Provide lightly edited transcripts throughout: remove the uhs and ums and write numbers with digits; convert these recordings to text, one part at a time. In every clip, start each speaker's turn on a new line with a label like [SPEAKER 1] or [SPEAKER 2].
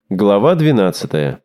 [SPEAKER 1] Глава 12.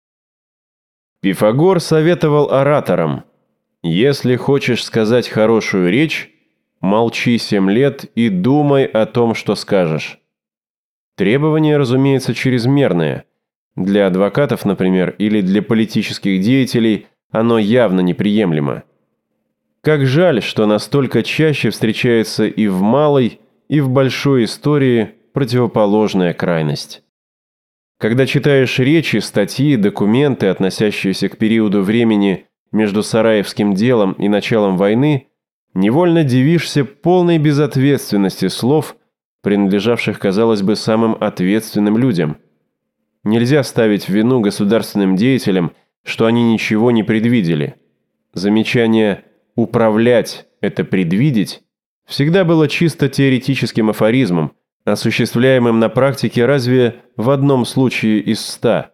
[SPEAKER 1] Пифагор советовал ораторам: «Если хочешь сказать хорошую речь, молчи 7 лет и думай о том, что скажешь». Требование, разумеется, чрезмерное. Для адвокатов, например, или для политических деятелей оно явно неприемлемо. Как жаль, что настолько чаще встречается и в малой, и в большой истории противоположная крайность. Когда читаешь речи, статьи, документы, относящиеся к периоду времени между Сараевским делом и началом войны, невольно дивишься полной безответственности слов, принадлежавших, казалось бы, самым ответственным людям. Нельзя ставить в вину государственным деятелям, что они ничего не предвидели. Замечание «управлять – это предвидеть» всегда было чисто теоретическим афоризмом, осуществляемым на практике разве в одном случае из 100.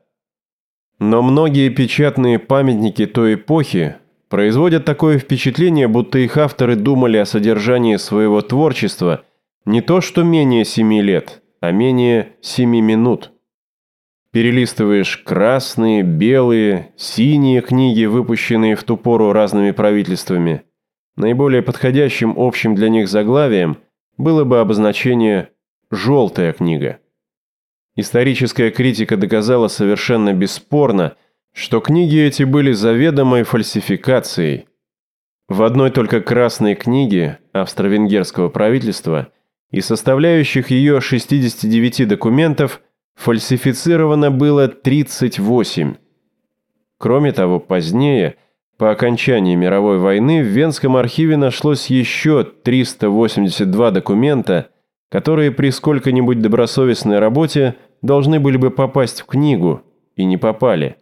[SPEAKER 1] Но многие печатные памятники той эпохи производят такое впечатление, будто их авторы думали о содержании своего творчества не то что менее 7 лет, а менее 7 минут. Перелистываешь красные, белые, синие книги, выпущенные в ту пору разными правительствами. Наиболее подходящим общим для них заглавием было бы обозначение «желтая книга». Историческая критика доказала совершенно бесспорно, что книги эти были заведомой фальсификацией. В одной только красной книге австро-венгерского правительства и составляющих ее 69 документов фальсифицировано было 38. Кроме того, позднее, по окончании мировой войны, в Венском архиве нашлось еще 382 документа, которые при сколько-нибудь добросовестной работе должны были бы попасть в книгу, и не попали.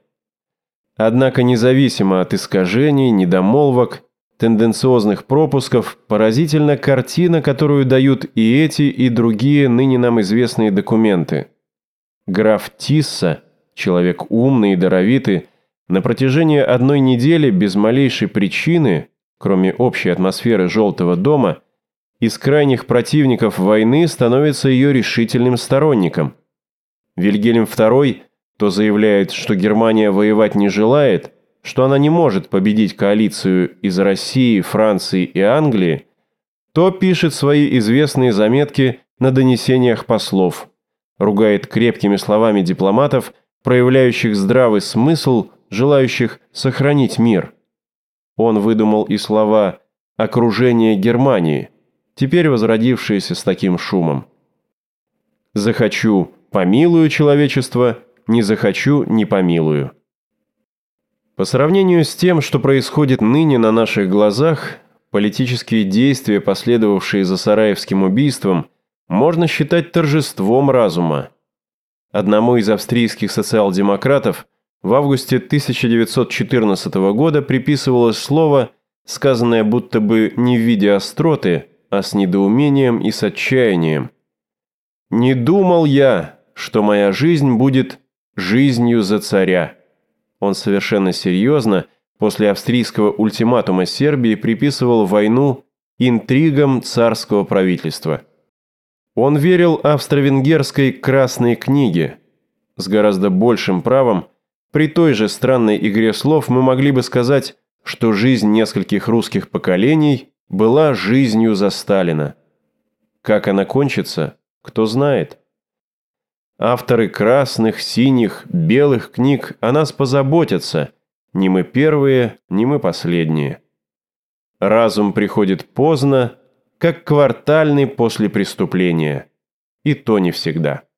[SPEAKER 1] Однако независимо от искажений, недомолвок, тенденциозных пропусков, поразительна картина, которую дают и эти, и другие ныне нам известные документы. Граф Тисса, человек умный и даровитый, на протяжении одной недели без малейшей причины, кроме общей атмосферы «желтого дома», из крайних противников войны становится ее решительным сторонником. Вильгельм II то заявляет, что Германия воевать не желает, что она не может победить коалицию из России, Франции и Англии, то пишет свои известные заметки на донесениях послов, ругает крепкими словами дипломатов, проявляющих здравый смысл, желающих сохранить мир. Он выдумал и слова «окружение Германии», теперь возродившиеся с таким шумом. «Захочу – помилую человечество, не захочу – не помилую». По сравнению с тем, что происходит ныне на наших глазах, политические действия, последовавшие за Сараевским убийством, можно считать торжеством разума. Одному из австрийских социал-демократов в августе 1914 года приписывалось слово, сказанное будто бы не в виде остроты, а с недоумением и с отчаянием. «Не думал я, что моя жизнь будет жизнью за царя». Он совершенно серьезно после австрийского ультиматума Сербии приписывал войну интригам царского правительства. Он верил австро-венгерской «красной книге». С гораздо большим правом, при той же странной игре слов мы могли бы сказать, что жизнь нескольких русских поколений была жизнью за Сталина. Как она кончится, кто знает. Авторы красных, синих, белых книг о нас позаботятся, не мы первые, не мы последние. Разум приходит поздно, как квартальный после преступления, и то не всегда.